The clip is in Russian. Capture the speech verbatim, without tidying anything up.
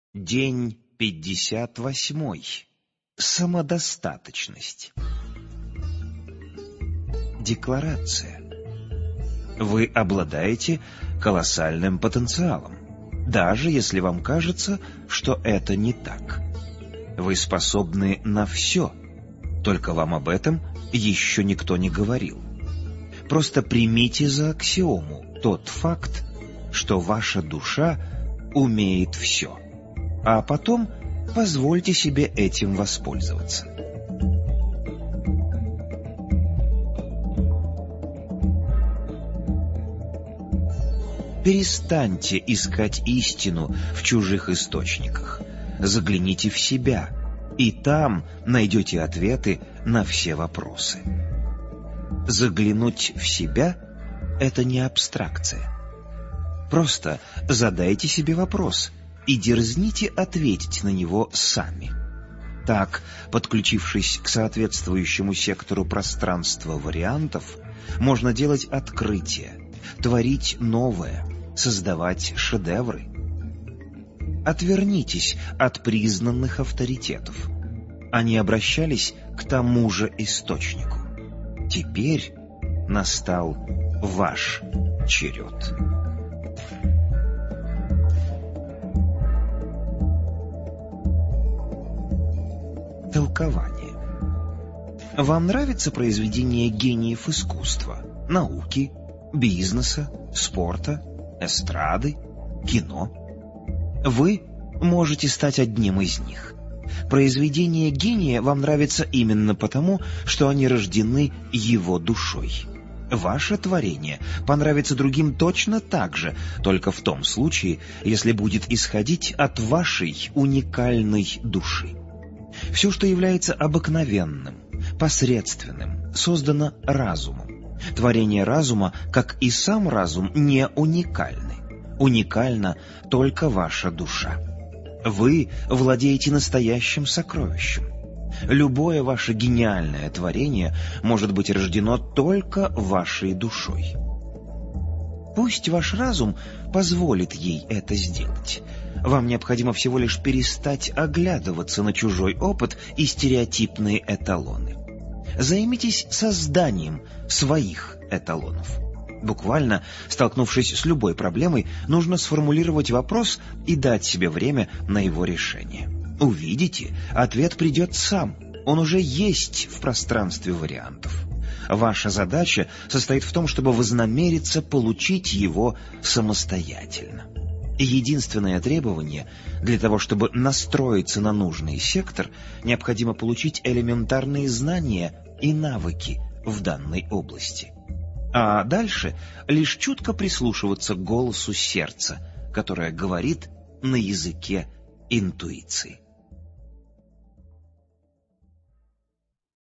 День пятьдесят восьмой. Самодостаточность. Декларация. Вы обладаете колоссальным потенциалом, даже если вам кажется, что это не так. Вы способны на все, только вам об этом еще никто не говорил. Просто примите за аксиому тот факт, что ваша душа умеет все, а потом позвольте себе этим воспользоваться. Перестаньте искать истину в чужих источниках. Загляните в себя, и там найдете ответы на все вопросы. Заглянуть в себя — это не абстракция. Просто задайте себе вопрос и дерзните ответить на него сами. Так, подключившись к соответствующему сектору пространства вариантов, можно делать открытия, творить новое, создавать шедевры. Отвернитесь от признанных авторитетов. Они обращались к тому же источнику. Теперь настал ваш черед. Толкование. Вам нравится произведение гениев искусства, науки, бизнеса, спорта, эстрады, кино? Вы можете стать одним из них. Произведения гения вам нравятся именно потому, что они рождены его душой. Ваше творение понравится другим точно так же, только в том случае, если будет исходить от вашей уникальной души. Все, что является обыкновенным, посредственным, создано разумом. Творение разума, как и сам разум, не уникальны. Уникальна только ваша душа. Вы владеете настоящим сокровищем. Любое ваше гениальное творение может быть рождено только вашей душой. Пусть ваш разум позволит ей это сделать. Вам необходимо всего лишь перестать оглядываться на чужой опыт и стереотипные эталоны. Займитесь созданием своих эталонов. Буквально, столкнувшись с любой проблемой, нужно сформулировать вопрос и дать себе время на его решение. Увидите, ответ придет сам, он уже есть в пространстве вариантов. Ваша задача состоит в том, чтобы вознамериться получить его самостоятельно. Единственное требование для того, чтобы настроиться на нужный сектор, необходимо получить элементарные знания и навыки в данной области. А дальше лишь чутко прислушиваться к голосу сердца, которое говорит на языке интуиции.